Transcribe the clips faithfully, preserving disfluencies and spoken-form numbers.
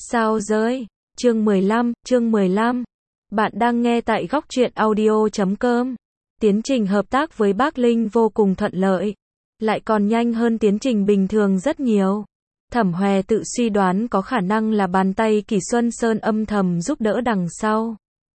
Sao rơi? Chương mười lăm, chương mười lăm. Bạn đang nghe tại góc truyện audio chấm com. Tiến trình hợp tác với Bác Linh vô cùng thuận lợi, lại còn nhanh hơn tiến trình bình thường rất nhiều. Thẩm Hòe tự suy đoán có khả năng là bàn tay Kỷ Xuân Sơn âm thầm giúp đỡ đằng sau.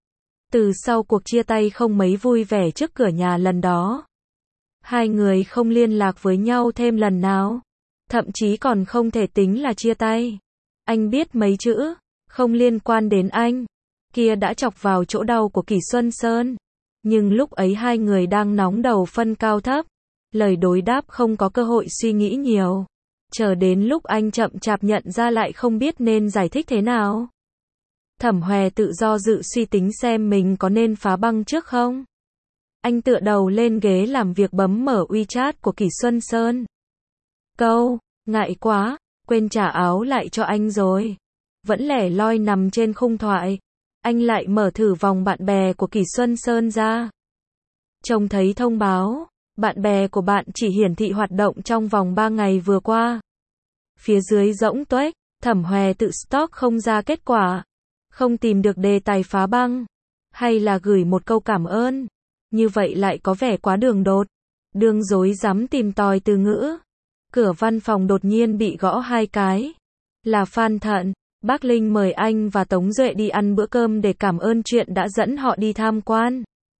Từ sau cuộc chia tay không mấy vui vẻ trước cửa nhà lần đó, hai người không liên lạc với nhau thêm lần nào, thậm chí còn không thể tính là chia tay. Anh biết mấy chữ không liên quan đến anh kia đã chọc vào chỗ đau của Kỷ Xuân Sơn, nhưng lúc ấy hai người đang nóng đầu phân cao thấp, lời đối đáp không có cơ hội suy nghĩ nhiều, chờ đến lúc anh chậm chạp nhận ra lại không biết nên giải thích thế nào. Thẩm Hòe tự do dự suy tính xem mình có nên phá băng trước không. Anh tựa đầu lên ghế làm việc bấm mở WeChat của Kỷ Xuân Sơn. Câu, ngại quá, quên trả áo lại cho anh rồi. Vẫn lẻ loi nằm trên khung thoại, anh lại mở thử vòng bạn bè của Kỷ Xuân Sơn ra. Trông thấy thông báo, bạn bè của bạn chỉ hiển thị hoạt động trong vòng ba ngày vừa qua. Phía dưới rỗng tuếch, Thẩm Hòe tự stalk không ra kết quả, không tìm được đề tài phá băng, hay là gửi một câu cảm ơn. Như vậy lại có vẻ quá đường đột, đường rối rắm tìm tòi từ ngữ. Cửa văn phòng đột nhiên bị gõ hai cái. Là Phan Thận, Bác Linh mời anh và Tống Duệ đi ăn bữa cơm để cảm ơn chuyện đã dẫn họ đi tham quan.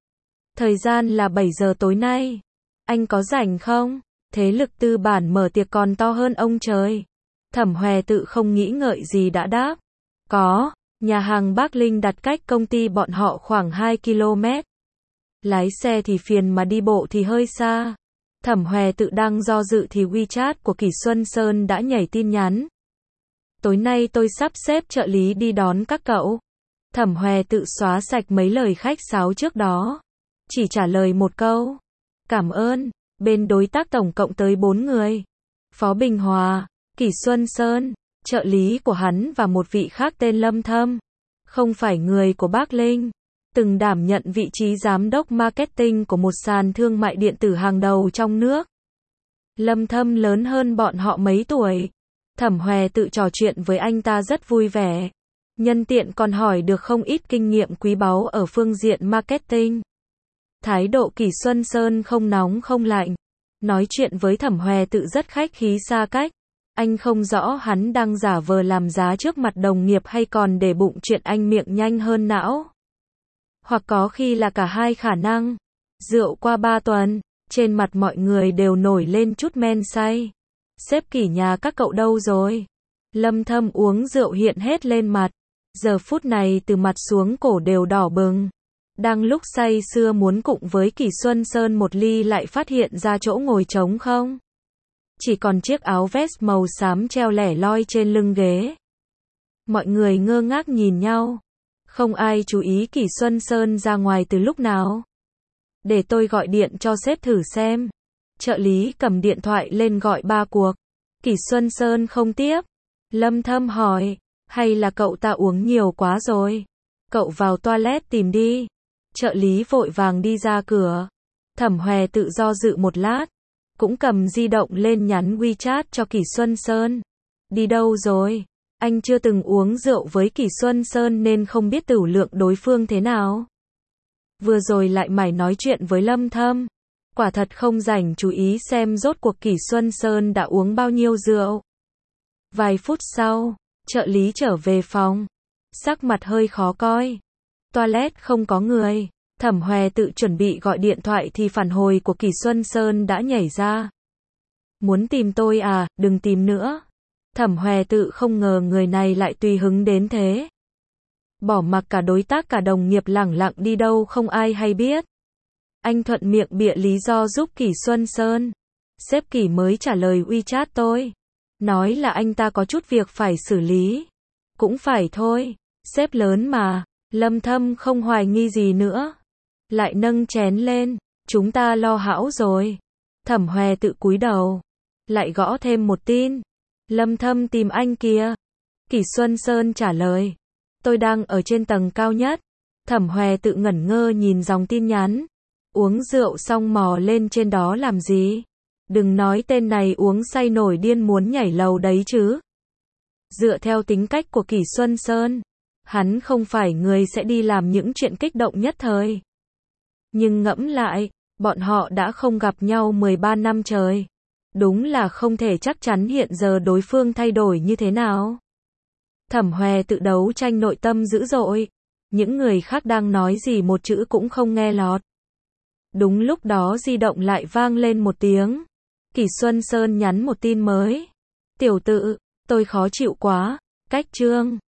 Thời gian là bảy giờ tối nay. Anh có rảnh không? Thế lực tư bản mở tiệc còn to hơn ông trời. Thẩm Hòe tự không nghĩ ngợi gì đã đáp. Có, nhà hàng Bác Linh đặt cách công ty bọn họ khoảng hai ki lô mét. Lái xe thì phiền mà đi bộ thì hơi xa. Thẩm Hòe tự đang do dự thì WeChat của Kỷ Xuân Sơn đã nhảy tin nhắn. Tối nay tôi sắp xếp trợ lý đi đón các cậu. Thẩm Hòe tự xóa sạch mấy lời khách sáo trước đó, chỉ trả lời một câu. Cảm ơn. Bên đối tác tổng cộng tới bốn người. Phó Bình Hòa, Kỷ Xuân Sơn, trợ lý của hắn và một vị khác tên Lâm Thâm. Không phải người của Bác Linh, từng đảm nhận vị trí giám đốc marketing của một sàn thương mại điện tử hàng đầu trong nước. Lâm Thâm lớn hơn bọn họ mấy tuổi. Thẩm Hòe tự trò chuyện với anh ta rất vui vẻ. Nhân tiện còn hỏi được không ít kinh nghiệm quý báu ở phương diện marketing. Thái độ Kỷ Xuân Sơn không nóng không lạnh. Nói chuyện với Thẩm Hòe tự rất khách khí xa cách. Anh không rõ hắn đang giả vờ làm giá trước mặt đồng nghiệp hay còn để bụng chuyện anh miệng nhanh hơn não. Hoặc có khi là cả hai khả năng. Rượu qua ba tuần, trên mặt mọi người đều nổi lên chút men say. Sếp Kỷ nhà các cậu đâu rồi? Lâm Thâm uống rượu hiện hết lên mặt. Giờ phút này từ mặt xuống cổ đều đỏ bừng. Đang lúc say sưa muốn cụng với Kỷ Xuân Sơn một ly lại phát hiện ra chỗ ngồi trống không. Chỉ còn chiếc áo vest màu xám treo lẻ loi trên lưng ghế. Mọi người ngơ ngác nhìn nhau. Không ai chú ý Kỷ Xuân Sơn ra ngoài từ lúc nào. Để tôi gọi điện cho sếp thử xem. Trợ lý cầm điện thoại lên gọi ba cuộc. Kỷ Xuân Sơn không tiếp. Lâm Thâm hỏi, hay là cậu ta uống nhiều quá rồi? Cậu vào toilet tìm đi. Trợ lý vội vàng đi ra cửa. Thẩm Hòe tự do dự một lát, cũng cầm di động lên nhắn WeChat cho Kỷ Xuân Sơn. Đi đâu rồi? Anh chưa từng uống rượu với Kỷ Xuân Sơn nên không biết tửu lượng đối phương thế nào. Vừa rồi lại mải nói chuyện với Lâm Thâm. Quả thật không rảnh chú ý xem rốt cuộc Kỷ Xuân Sơn đã uống bao nhiêu rượu. Vài phút sau, trợ lý trở về phòng. Sắc mặt hơi khó coi. Toilet không có người. Thẩm Hòe tự chuẩn bị gọi điện thoại thì phản hồi của Kỷ Xuân Sơn đã nhảy ra. Muốn tìm tôi à, đừng tìm nữa. Thẩm Hòe tự không ngờ người này lại tùy hứng đến thế. Bỏ mặc cả đối tác cả đồng nghiệp lẳng lặng đi đâu không ai hay biết. Anh thuận miệng bịa lý do giúp Kỷ Xuân Sơn. Sếp Kỷ mới trả lời WeChat tôi. Nói là anh ta có chút việc phải xử lý. Cũng phải thôi, sếp lớn mà. Lâm Thâm không hoài nghi gì nữa. Lại nâng chén lên. Chúng ta lo hão rồi. Thẩm Hòe tự cúi đầu. Lại gõ thêm một tin. Lâm Thâm tìm anh kìa. Kỷ Xuân Sơn trả lời. Tôi đang ở trên tầng cao nhất. Thẩm Hòe tự ngẩn ngơ nhìn dòng tin nhắn. Uống rượu xong mò lên trên đó làm gì? Đừng nói tên này uống say nổi điên muốn nhảy lầu đấy chứ. Dựa theo tính cách của Kỷ Xuân Sơn, hắn không phải người sẽ đi làm những chuyện kích động nhất thời. Nhưng ngẫm lại, bọn họ đã không gặp nhau mười ba năm trời. Đúng là không thể chắc chắn hiện giờ đối phương thay đổi như thế nào. Thẩm Hoè tự đấu tranh nội tâm dữ dội. Những người khác đang nói gì một chữ cũng không nghe lọt. Đúng lúc đó di động lại vang lên một tiếng. Kỷ Xuân Sơn nhắn một tin mới. Tiểu tự, tôi khó chịu quá. Cách chương.